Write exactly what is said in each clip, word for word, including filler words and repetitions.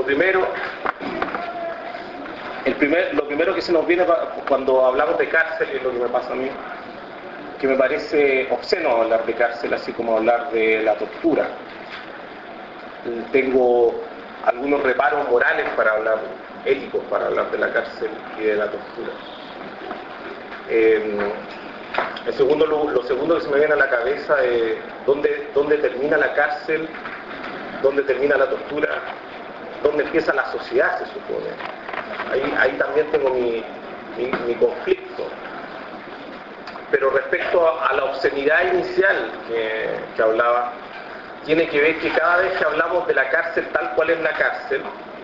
primero, el primer, lo primero que se nos viene cuando hablamos de cárcel, y es lo que me pasa a mí, que me parece obsceno hablar de cárcel, así como hablar de la tortura. Tengo algunos reparos morales para hablar, éticos para hablar de la cárcel y de la tortura. Eh, el segundo, lo, lo segundo que se me viene a la cabeza es dónde, dónde termina la cárcel, dónde termina la tortura, dónde empieza la sociedad, se supone. Ahí, ahí también tengo mi, mi, mi conflicto. Pero respecto a, a la obscenidad inicial que, que hablaba, tiene que ver que cada vez que hablamos de la cárcel tal cual es la cárcel,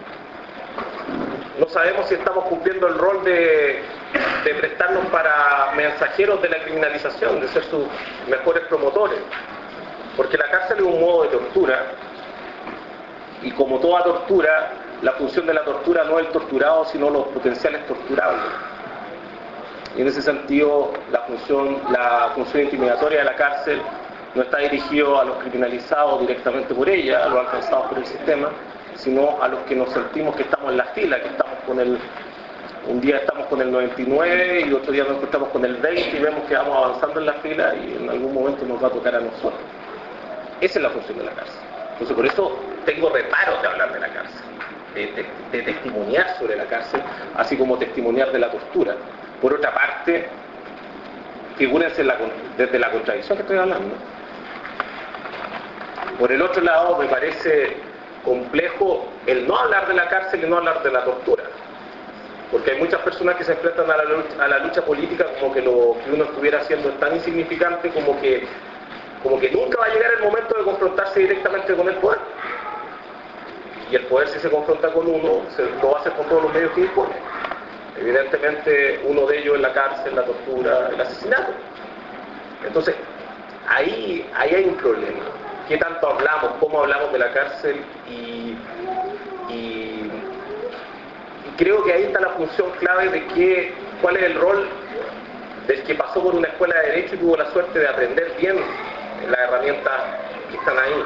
no sabemos si estamos cumpliendo el rol de, de prestarnos para mensajeros de la criminalización, de ser sus mejores promotores. Porque la cárcel es un modo de tortura, y como toda tortura, la función de la tortura no es el torturado, sino los potenciales torturables. Y en ese sentido, la función, la función intimidatoria de la cárcel no está dirigido a los criminalizados directamente por ella, a los alcanzados por el sistema, sino a los que nos sentimos que estamos en la fila, que estamos con el, un día estamos con el noventa y nueve y otro día nos encontramos con el veinte y vemos que vamos avanzando en la fila y en algún momento nos va a tocar a nosotros. Esa es la función de la cárcel. Entonces por eso tengo reparos de hablar de la cárcel, de, de, de testimoniar sobre la cárcel, así como testimoniar de la tortura. Por otra parte, figúrense la, desde la contradicción que estoy hablando. Por el otro lado, me parece complejo el no hablar de la cárcel y no hablar de la tortura. Porque hay muchas personas que se enfrentan a la lucha, a la lucha política como que lo que uno estuviera haciendo es tan insignificante como que, como que nunca va a llegar el momento de confrontarse directamente con el poder. Y el poder, si se confronta con uno, se lo va a hacer con todos los medios que dispone. Evidentemente, uno de ellos es la cárcel, la tortura, el asesinato. Entonces, ahí, ahí hay un problema. ¿Qué tanto hablamos? ¿Cómo hablamos de la cárcel? Y, y, y creo que ahí está la función clave de que, cuál es el rol del que pasó por una escuela de Derecho y tuvo la suerte de aprender bien las herramientas que están ahí.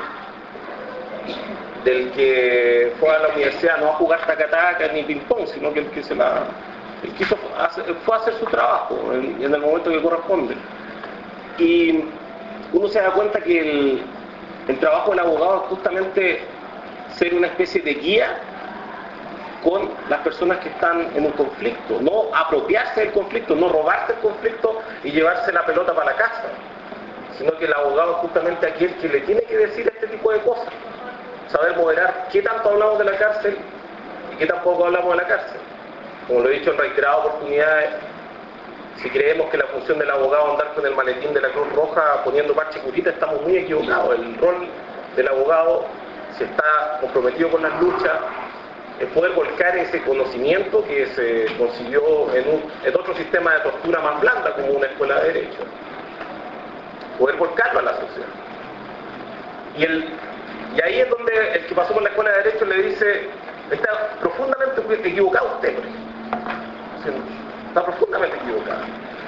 Del que fue a la universidad no a jugar tacataca ni ping-pong, sino que el que se la... Él quiso hacer, fue a hacer su trabajo en, en el momento que corresponde. Y uno se da cuenta que el, el trabajo del abogado es justamente ser una especie de guía con las personas que están en un conflicto, no apropiarse del conflicto, no robarse el conflicto y llevarse la pelota para la casa, sino que el abogado es justamente aquel que le tiene que decir este tipo de cosas, saber moderar qué tanto hablamos de la cárcel y qué tampoco hablamos de la cárcel. Como lo he dicho en reiteradas oportunidades, si creemos que la función del abogado es andar con el maletín de la Cruz Roja poniendo parche curita, estamos muy equivocados. El rol del abogado, si está comprometido con las luchas, es poder volcar ese conocimiento que se consiguió en, un, en otro sistema de tortura más blanda, como una escuela de Derecho. Poder volcarlo a la sociedad. Y, el, y ahí es donde el que pasó por la escuela de Derecho le dice, está profundamente equivocado usted, por ejemplo. Está profundamente equivocado.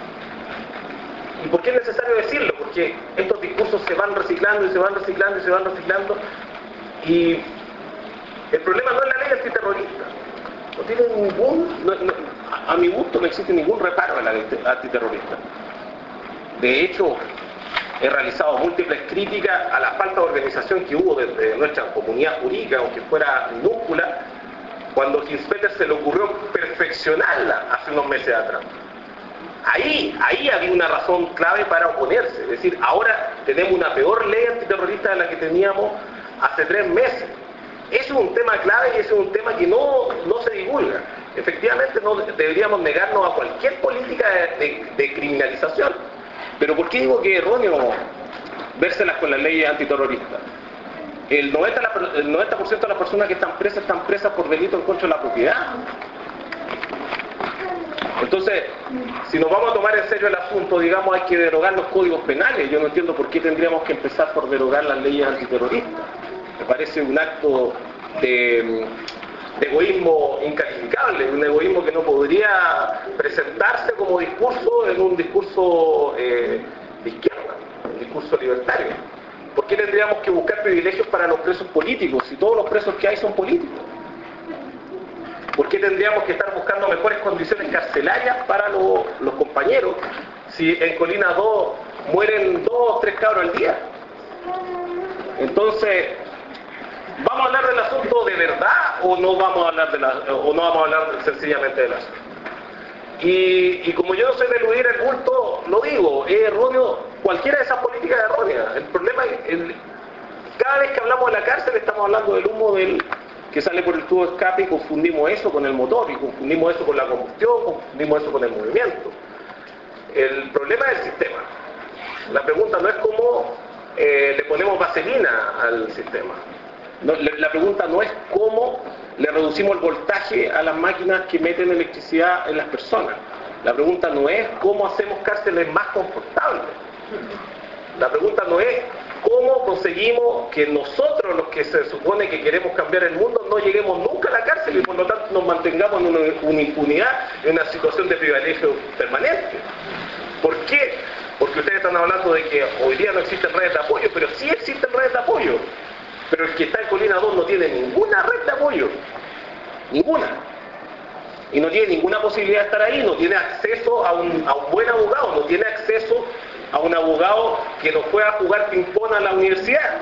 ¿Y por qué es necesario decirlo? Porque estos discursos se van reciclando y se van reciclando y se van reciclando, y el problema no es la ley antiterrorista. No tiene ningún, no, no, a mi gusto no existe ningún reparo en la ley antiterrorista. De hecho, he realizado múltiples críticas a la falta de organización que hubo desde nuestra comunidad jurídica, aunque fuera minúscula, cuando a Kinspeter se le ocurrió perfeccionarla hace unos meses atrás. Ahí, ahí había una razón clave para oponerse. Es decir, ahora tenemos una peor ley antiterrorista de la que teníamos hace tres meses. Eso es un tema clave y eso es un tema que no, no se divulga. Efectivamente, no deberíamos negarnos a cualquier política de, de, de criminalización. Pero ¿por qué digo que es erróneo vérselas con las leyes antiterroristas? El noventa por ciento de las personas que están presas están presas por delito en contra de la propiedad. Entonces, si nos vamos a tomar en serio el asunto, digamos, hay que derogar los códigos penales. Yo no entiendo por qué tendríamos que empezar por derogar las leyes antiterroristas. Me parece un acto de, de egoísmo incalificable, un egoísmo que no podría presentarse como discurso en un discurso eh, de izquierda, un discurso libertario. ¿Por qué tendríamos que buscar privilegios para los presos políticos si todos los presos que hay son políticos? ¿Por qué tendríamos que estar buscando mejores condiciones carcelarias para lo, los compañeros si en Colina dos mueren dos o tres cabros al día? Entonces, ¿vamos a hablar del asunto de verdad o no vamos a hablar de la, o no vamos a hablar sencillamente del asunto? Y, y como yo no soy de eludir el bulto, lo digo, es erróneo, cualquiera de esas políticas es errónea. El problema es, el, cada vez que hablamos de la cárcel estamos hablando del humo del, que sale por el tubo de escape y confundimos eso con el motor, y confundimos eso con la combustión, confundimos eso con el movimiento. El problema es el sistema. La pregunta no es cómo eh, le ponemos vaselina al sistema. No, la pregunta no es cómo le reducimos el voltaje a las máquinas que meten electricidad en las personas. La pregunta no es cómo hacemos cárceles más confortables. La pregunta no es cómo conseguimos que nosotros, los que se supone que queremos cambiar el mundo, no lleguemos nunca a la cárcel y por lo tanto nos mantengamos en una, una impunidad, en una situación de privilegio permanente. ¿Por qué? Porque ustedes están hablando de que hoy día no existen redes de apoyo, pero sí existen redes de apoyo. Pero el que está en Colina dos no tiene ninguna red de apoyo. Ninguna. Y no tiene ninguna posibilidad de estar ahí, no tiene acceso a un, a un buen abogado, no tiene acceso a un abogado que no pueda jugar ping-pong a la universidad.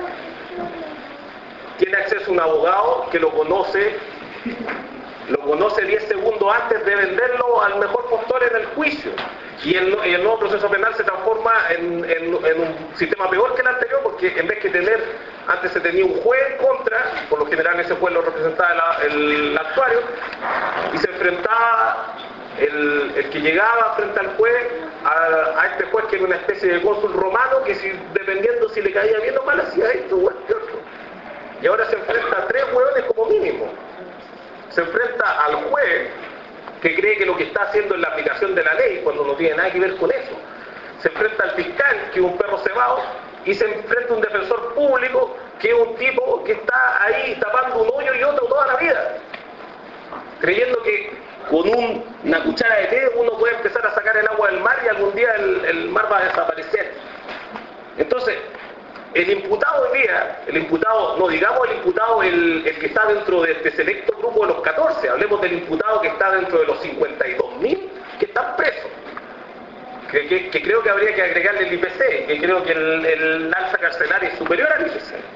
Tiene acceso a un abogado que lo conoce, lo conoce diez segundos antes de venderlo al mejor postor en el juicio. Y el, el nuevo proceso penal se transforma en, en, en un sistema peor que el anterior, porque en vez que tener, antes se tenía un juez en contra, por lo general ese juez lo representaba la, el actuario, y se enfrentaba el, el que llegaba frente al juez, a, a este juez que era una especie de cónsul romano, que si, dependiendo si le caía bien o mal, hacía esto o este otro. Y ahora se enfrenta a tres hueones como mínimo. Se enfrenta al juez, que cree que lo que está haciendo es la aplicación de la ley, cuando no tiene nada que ver con eso. Se enfrenta al fiscal, que es un perro cebado, y se enfrenta a un defensor público, que es un tipo que está ahí tapando un hoyo y otro toda la vida, creyendo que con un, una cuchara de té uno puede empezar a sacar el agua del mar y algún día el, el mar va a desaparecer. Entonces, el imputado hoy día, el imputado, no digamos el imputado el, el que está dentro de este selecto grupo de los catorce, hablemos del imputado que está dentro de los cincuenta y dos mil que están presos, que, que, que creo que habría que agregarle el I P C, que creo que el, el alza carcelaria es superior al I P C.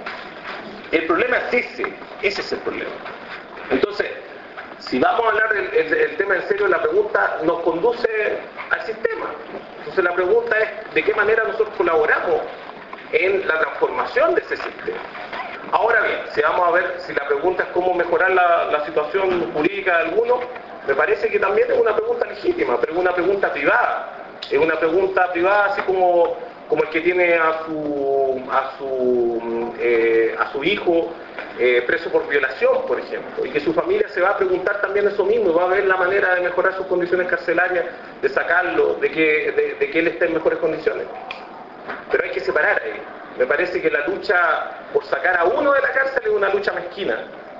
El problema es ese, ese es el problema. Entonces, si vamos a hablar del el, el tema en serio, la pregunta nos conduce al sistema. Entonces la pregunta es, ¿de qué manera nosotros colaboramos en la transformación de ese sistema? Ahora bien, si vamos a ver, si la pregunta es cómo mejorar la, la situación jurídica de algunos, me parece que también es una pregunta legítima, pero es una pregunta privada. Es una pregunta privada así como, como el que tiene a su, a su, eh, a su hijo eh, preso por violación, por ejemplo, y que su familia se va a preguntar también eso mismo, y va a ver la manera de mejorar sus condiciones carcelarias, de sacarlo, de que, de, de que él esté en mejores condiciones. Pero hay que separar ahí. Me parece que la lucha por sacar a uno de la cárcel es una lucha mezquina.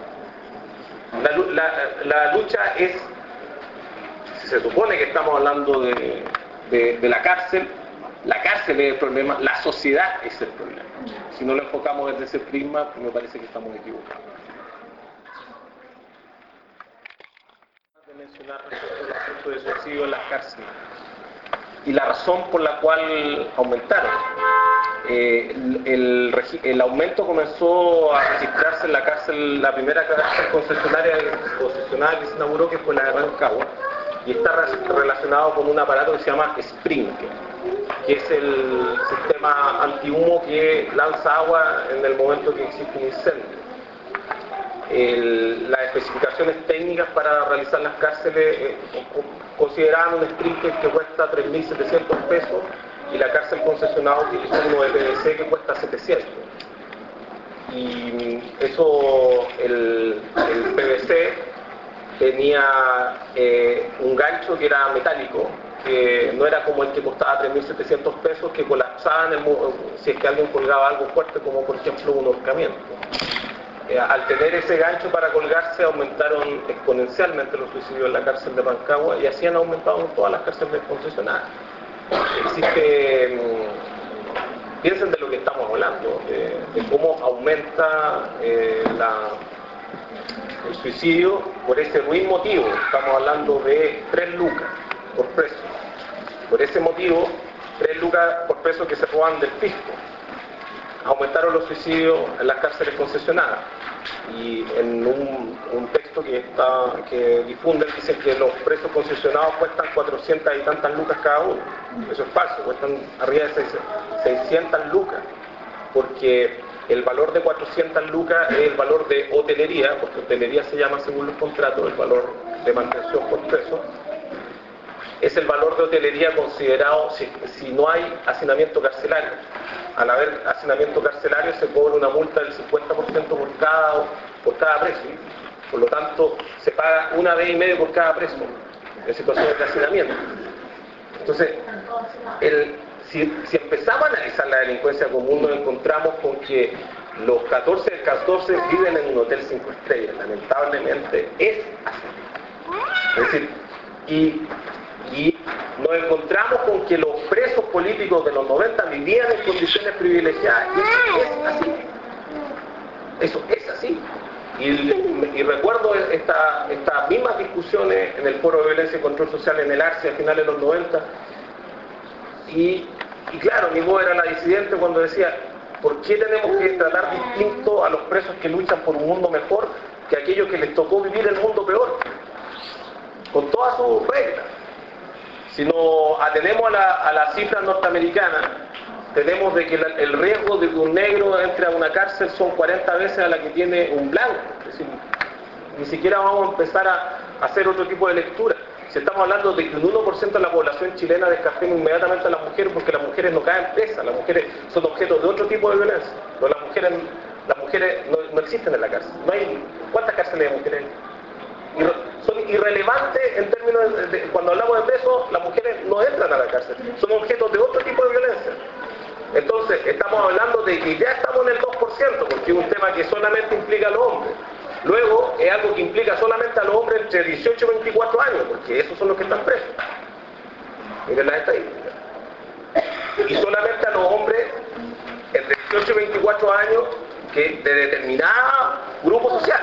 La, la, la lucha es, si se supone que estamos hablando de, de, de la cárcel, la cárcel es el problema, la sociedad es el problema. Si no lo enfocamos desde ese prisma, me parece que estamos equivocados. De mencionar respecto al asunto de suicidio en las cárceles y la razón por la cual aumentaron. Eh, el, el, el aumento comenzó a registrarse en la cárcel, la primera cárcel concesionaria concesionada que se inauguró, que fue la de Rancagua, y está relacionado con un aparato que se llama Sprinkler, que es el sistema antihumo que lanza agua en el momento que existe un incendio. El, las especificaciones técnicas para realizar las cárceles eh, consideraban un Sprinkler que cuesta tres mil setecientos pesos y la cárcel concesionada utilizó uno de P V C que cuesta setecientos. Y eso, el, el P V C tenía eh, un gancho que era metálico, que no era como el que costaba tres mil setecientos pesos, que colapsaba en el, si es que alguien colgaba algo fuerte, como por ejemplo un ahorcamiento. Eh, al tener ese gancho para colgarse, aumentaron exponencialmente los suicidios en la cárcel de Rancagua, y así han aumentado en todas las cárceles concesionadas. Existe, mmm, piensen de lo que estamos hablando, de, de cómo aumenta eh, la, El suicidio, por ese ruin motivo, estamos hablando de tres lucas por preso. Por ese motivo, tres lucas por preso que se roban del fisco. Aumentaron los suicidios en las cárceles concesionadas. Y en un, un texto que, está, que difunden dicen que los presos concesionados cuestan cuatrocientas y tantas lucas cada uno. Eso es falso, cuestan arriba de seiscientas lucas, porque el valor de cuatrocientas lucas es el valor de hotelería, porque hotelería se llama según los contratos, el valor de mantención por preso, es el valor de hotelería considerado si, si no hay hacinamiento carcelario. Al haber hacinamiento carcelario se cobra una multa del cincuenta por ciento por cada, por cada preso. Por lo tanto, se paga una vez y medio por cada preso en situaciones de hacinamiento. Entonces, el, si, si empezamos a analizar la delincuencia común, nos encontramos con que los catorce de catorce viven en un hotel cinco estrellas. Lamentablemente es así. Es decir, y Y nos encontramos con que los presos políticos de los noventa vivían en condiciones privilegiadas, y eso es así. Eso es así. Y, y recuerdo esta, estas mismas discusiones en el Foro de Violencia y Control Social en el ARCE a finales de los noventa. Y, y claro, mi voz era la disidente cuando decía, ¿por qué tenemos que tratar distinto a los presos que luchan por un mundo mejor que a aquellos que les tocó vivir el mundo peor? Con todas sus reglas. Si nos atenemos a la, a la cifra norteamericana, tenemos de que la, el riesgo de que un negro entre a una cárcel son cuarenta veces a la que tiene un blanco. Es decir, ni siquiera vamos a empezar a, a hacer otro tipo de lectura. Si estamos hablando de que un uno por ciento de la población chilena descartemos inmediatamente a las mujeres porque las mujeres no caen presas, las mujeres son objeto de otro tipo de violencia. Pero las mujeres, las mujeres no, no existen en la cárcel. No hay, ¿cuántas cárceles de mujeres hay? Son irrelevantes en términos de, de, cuando hablamos de presos, las mujeres no entran a la cárcel, son objetos de otro tipo de violencia. Entonces, estamos hablando de que ya estamos en el dos por ciento, porque es un tema que solamente implica a los hombres. Luego, es algo que implica solamente a los hombres entre dieciocho y veinticuatro años, porque esos son los que están presos. Miren las estadísticas. Y solamente a los hombres entre dieciocho y veinticuatro años que de determinado grupo social.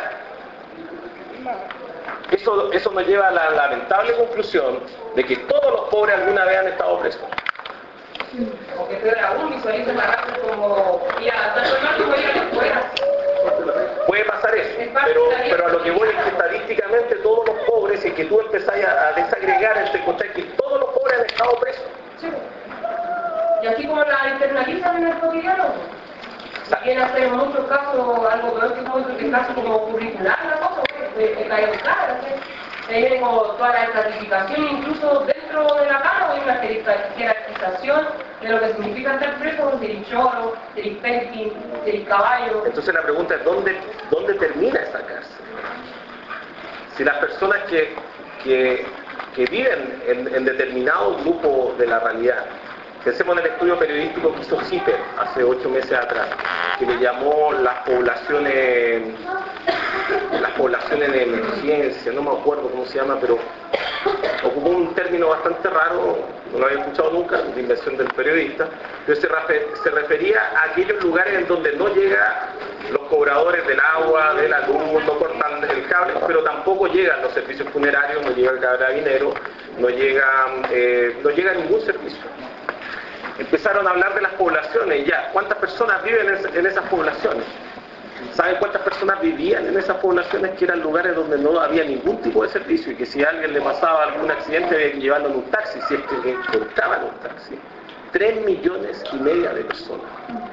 Eso, eso nos lleva a la lamentable conclusión de que todos los pobres alguna vez han estado presos. O que peor aún, visualiza la raza como ir a tanto más que voy a ir a la escuela. Puede pasar eso, pero, pero a lo que voy es que estadísticamente todos los pobres, y que tú empezás a, a desagregar, te encontrás que todos los pobres han estado presos. Sí. Y así como la internalizan en el cotidiano, viene a ser en muchos casos algo peor que como que casi como curricular la cosa, de la educada, ahí viene como toda la estratificación, incluso dentro de la cana hay una jerarquización de lo que significa ser preso, ser choro, ser pentin, ser caballo. Entonces la pregunta es, ¿dónde, dónde termina esa cárcel? Si las personas que, que, que viven en, en determinado grupo de la realidad, pensemos en el estudio periodístico que hizo CIPER hace ocho meses atrás, que le llamó las poblaciones, las poblaciones de emergencia, no me acuerdo cómo se llama, pero ocupó un término bastante raro, no lo había escuchado nunca, de invención del periodista, pero se, refer, se refería a aquellos lugares en donde no llega los cobradores del agua, de la luz, no cortan el cable, pero tampoco llegan los servicios funerarios, no llega el carabinero, no llega, eh, no llega ningún servicio. Empezaron a hablar de las poblaciones, ya, ¿cuántas personas viven en, en esas poblaciones? ¿Saben cuántas personas vivían en esas poblaciones que eran lugares donde no había ningún tipo de servicio y que si a alguien le pasaba algún accidente había que llevarlo en un taxi, si es que encontraban un taxi? Tres millones y media de personas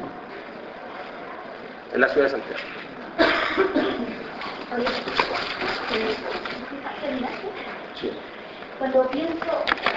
en la ciudad de Santiago. Sí. Cuando pienso